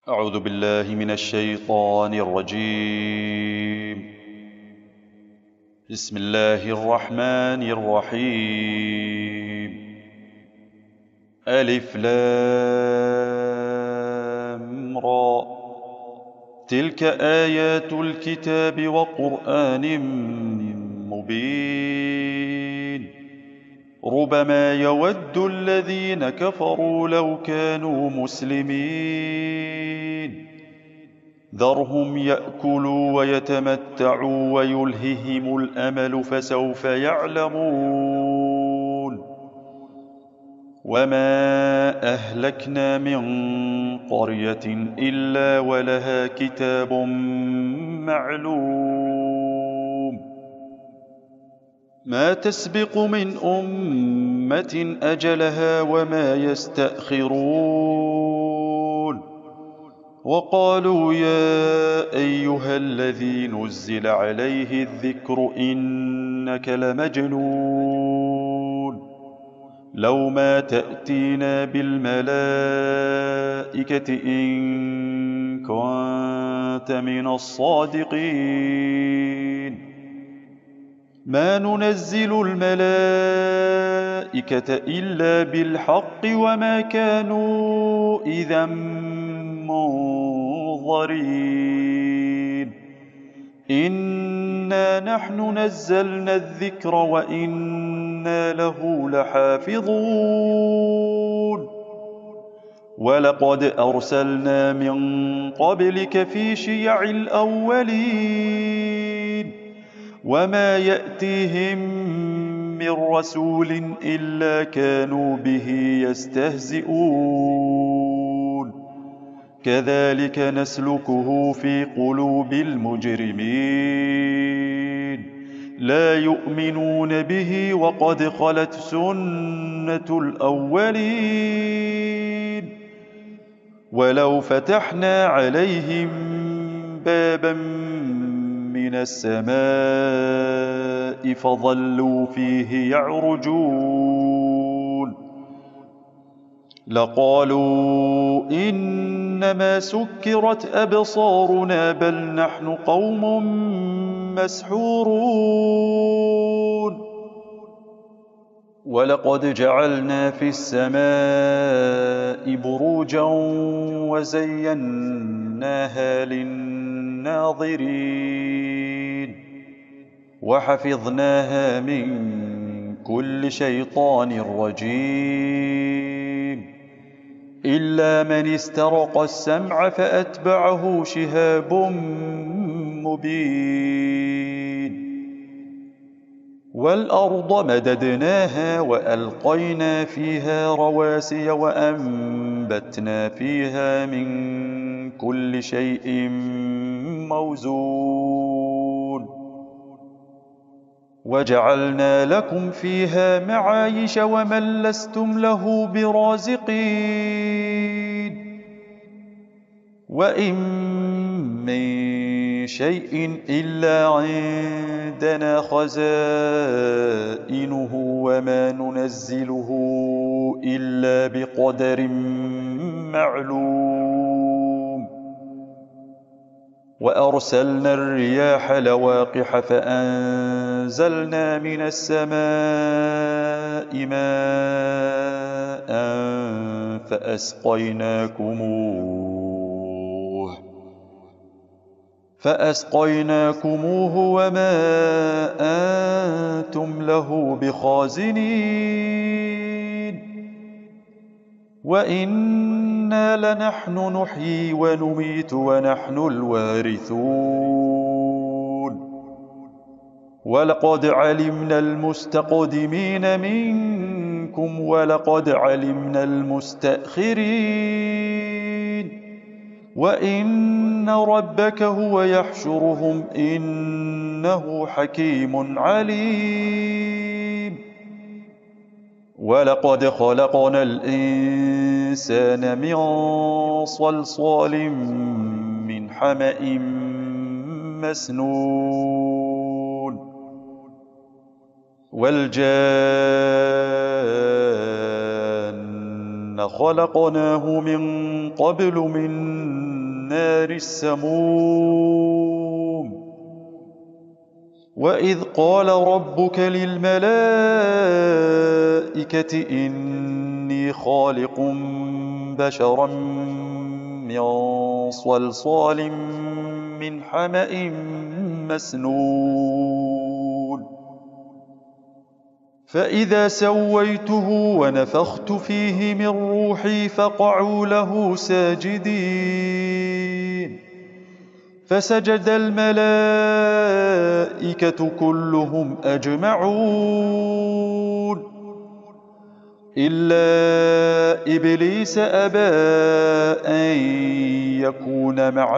أعوذ بالله من الشيطان الرجيم. بسم الله الرحمن الرحيم. ألف لام را، تلك آيات الكتاب وقرآن مبين. ربما يود الذين كفروا لو كانوا مسلمين. ذرهم يأكلوا ويتمتعوا ويلههم الأمل فسوف يعلمون. وما أهلكنا من قرية إلا ولها كتاب معلوم. ما تسبق من أمة أجلها وما يستأخرون. وقالوا يا أيها الذي نزل عليه الذكر إنك لمجنون. لو ما تأتينا بالملائكة إن كنت من الصادقين. ما ننزل الملائكة إلا بالحق وما كانوا إذا منظرين. إنا نحن نزلنا الذكر وإنا له لحافظون. ولقد أرسلنا من قبلك في شيع الأولين وما يأتيهم من رسول إلا كانوا به يستهزئون. كذلك نسلكه في قلوب المجرمين. لا يؤمنون به وقد خلت سنة الأولين. ولو فتحنا عليهم بابا من السماء فظلوا فيه يعرجون لقالوا إنما سكرت أبصارنا بل نحن قوم مسحورون. ولقد جعلنا في السماء بروجا وزيناها للناظرين وحفظناها من كل شيطان رجيم إلا من استرق السمع فأتبعه شهاب مبين. والأرض مددناها وألقينا فيها رواسي وأنبتنا فيها من كل شيء موزون. وجعلنا لكم فيها معايش ومن لستم له برازقين. وإن من شيء إلا عندنا خزائنه وما ننزله إلا بقدر معلوم. وأرسلنا الرياح لواقح فأنزلنا من السماء ماء فأسقيناكموه وما أنتم له بخازنين. وإنا لنحن نحيي ونميت ونحن الوارثون. ولقد علمنا المستقدمين منكم ولقد علمنا المستأخرين. وإن ربك هو يحشرهم إنه حكيم عليم. ولقد خلقنا الإنسان من صلصال من حمأ مسنون. والجان خلقناه من قبل من النار السموم. وإذ قال ربك للملائكة إني خالق بشرا من صلصال من حمأ مسنون فإذا سويته ونفخت فيه من روحي فقعوا له ساجدين فسجد الملائكة كلهم أجمعون إلا إبليس أبى أن يكون مع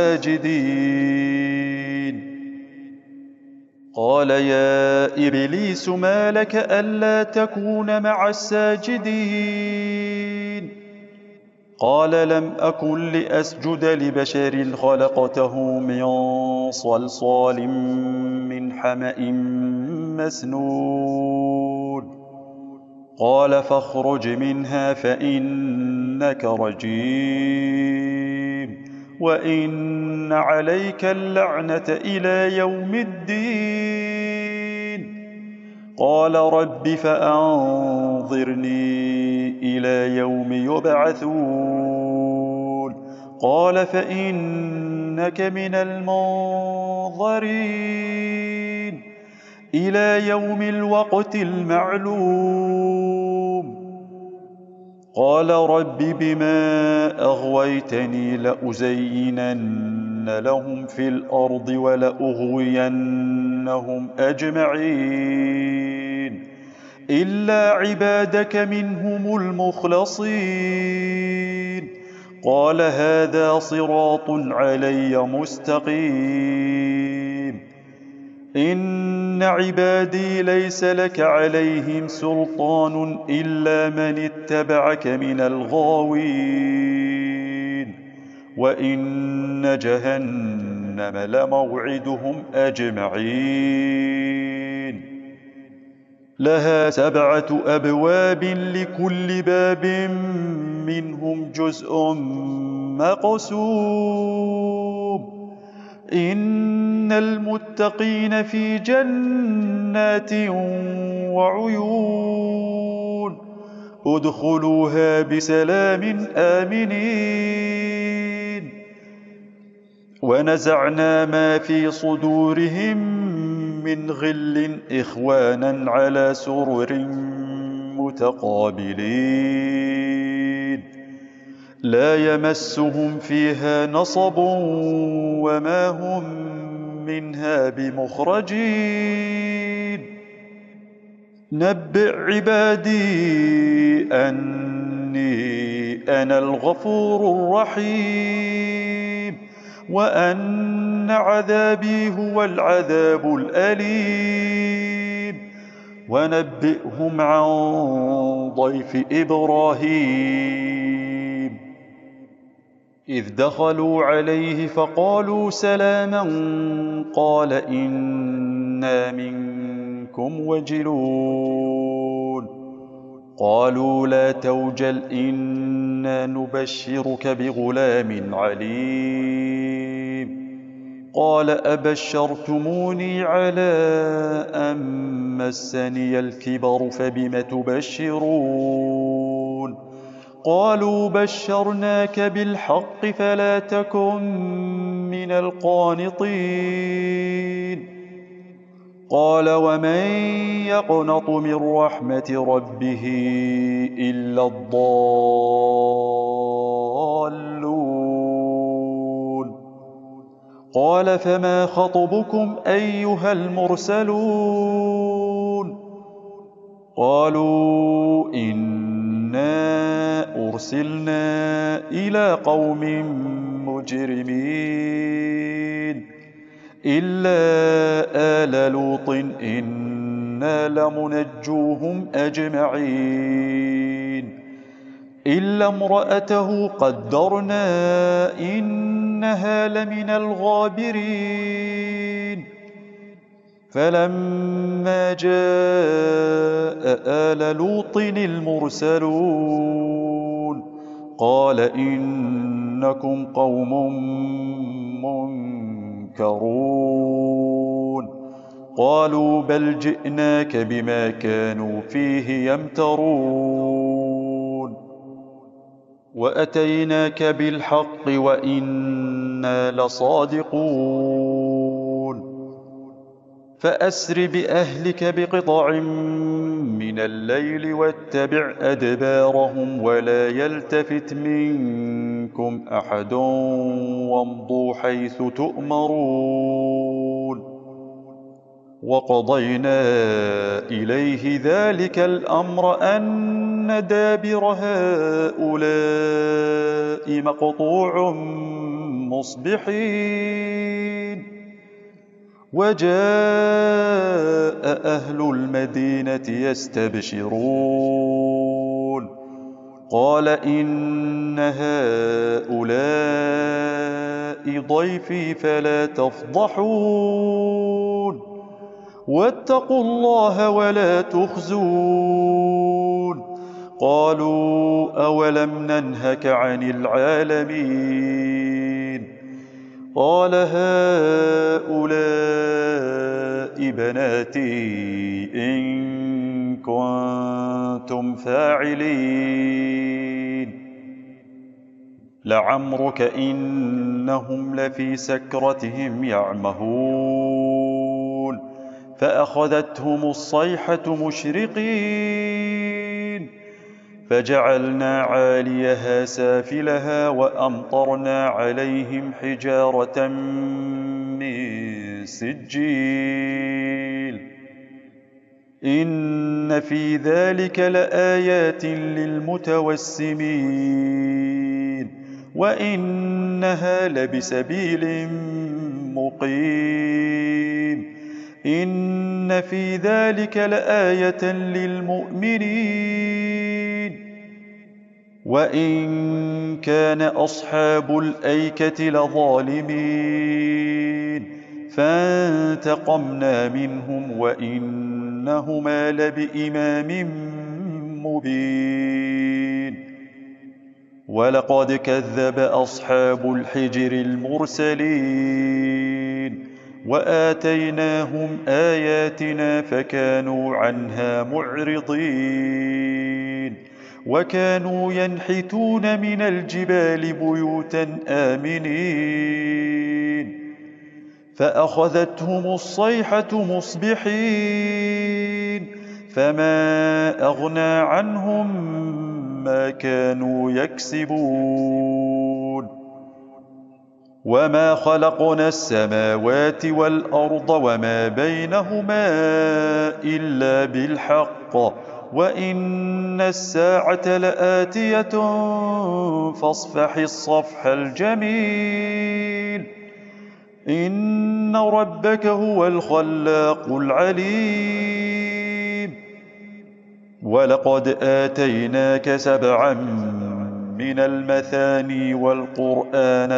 الساجدين قال يا إبليس ما لك ألا تكون مع الساجدين قال لم أكن لأسجد لبشر خلقته من صلصال من حمأ مسنون قال فاخرج منها فإنك رجيم وإن عليك اللعنة إلى يوم الدين قال رب فأنظرني إلى يوم يبعثون قال فإنك من المنظرين إلى يوم الوقت المعلوم قال رب بما أغويتني لأزينن لهم في الأرض ولأغوينهم أجمعين إلا عبادك منهم المخلصين قال هذا صراط علي مستقيم إن عبادي ليس لك عليهم سلطان إلا من اتبعك من الغاوين وإن جهنم لموعدهم أجمعين لها 7 أبواب لكل باب منهم جزء مقسوم إن المتقين في جنات وعيون ادخلوها بسلام آمنين ونزعنا ما في صدورهم من غل إخوانا على سرر متقابلين لا يمسهم فيها نصب وما هم منها بمخرجين نبئ عبادي أني أنا الغفور الرحيم وأن عذابي هو العذاب الأليم ونبئهم عن ضيف إبراهيم إذ دخلوا عليه فقالوا سلاما قال إنا منكم وجلون قالوا لا توجل إنا نبشرك بغلام عليم قال أبشرتموني على أن مسني الكبر فبم تبشرون قالوا بشرناك بالحق فلا تكن من القانطين قال ومن يقنط من رحمة ربه إلا الضالون قال فما خطبكم أيها المرسلون قالوا إنا أرسلنا إلى قوم مجرمين إلا آل لوط إنا لمنجوهم أجمعين إلا امرأته قدرنا إنها لمن الغابرين فلما جاء آل لوط المرسلون قال إنكم قوم منكرون قالوا بل جئناك بما كانوا فيه يمترون وأتيناك بالحق وإنا لصادقون فأسر بأهلك بقطع من الليل واتبع أدبارهم ولا يلتفت منكم أحد وامضوا حيث تؤمرون وقضينا إليه ذلك الأمر أن دابر هؤلاء مقطوع مصبحين وجاء أهل المدينة يستبشرون قال إن هؤلاء ضيفي فلا تفضحون واتقوا الله ولا تخزون قالوا أولم ننهك عن العالمين قال هؤلاء بناتي إن كنتم فاعلين لعمرك إنهم لفي سكرتهم يعمهون فأخذتهم الصيحة مشرقين فجعلنا عاليها سافلها وأمطرنا عليهم حجارة من سجيل إن في ذلك لآيات للمتوسمين وإنها لبسبيل مقيم إن في ذلك لآية للمؤمنين وإن كان أصحاب الأيكة لظالمين فانتقمنا منهم وإنهما لبإمام مبين ولقد كذب أصحاب الحجر المرسلين وآتيناهم آياتنا فكانوا عنها معرضين وكانوا ينحتون من الجبال بيوتا آمنين فأخذتهم الصيحة مصبحين فما أغنى عنهم ما كانوا يكسبون وما خلقنا السماوات والأرض وما بينهما إلا بالحق وإن الساعة لآتية فاصفح الصفح الجميل إن ربك هو الخلاق العليم ولقد آتيناك 7 من المثاني والقرآن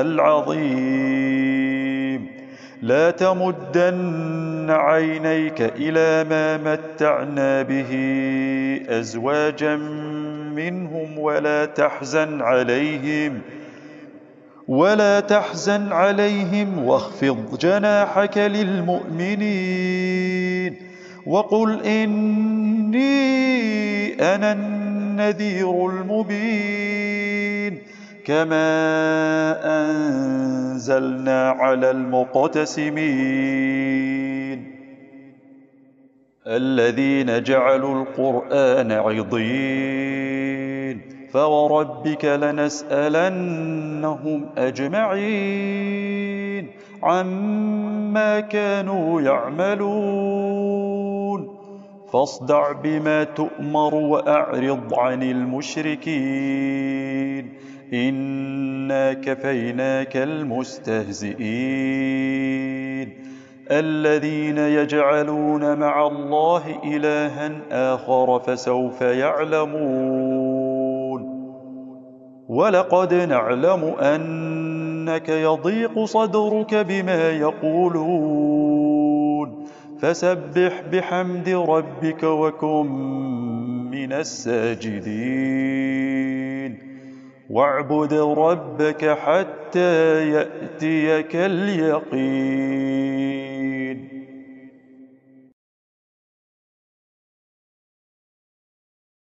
العظيم لا تمدن عينيك إلى ما متعنا به أزواجا منهم ولا تحزن عليهم واخفض جناحك للمؤمنين وقل إني أنا النذير المبين كما أنزلنا على المقتسمين الذين جعلوا القرآن عضين فوربك لنسألنهم أجمعين عما كانوا يعملون فاصدع بما تؤمر وأعرض عن المشركين إنا كفيناك المستهزئين الذين يجعلون مع الله إلها آخر فسوف يعلمون ولقد نعلم أنك يضيق صدرك بما يقولون فسبح بحمد ربك وكن من الساجدين واعبد ربك حتى يأتيك اليقين.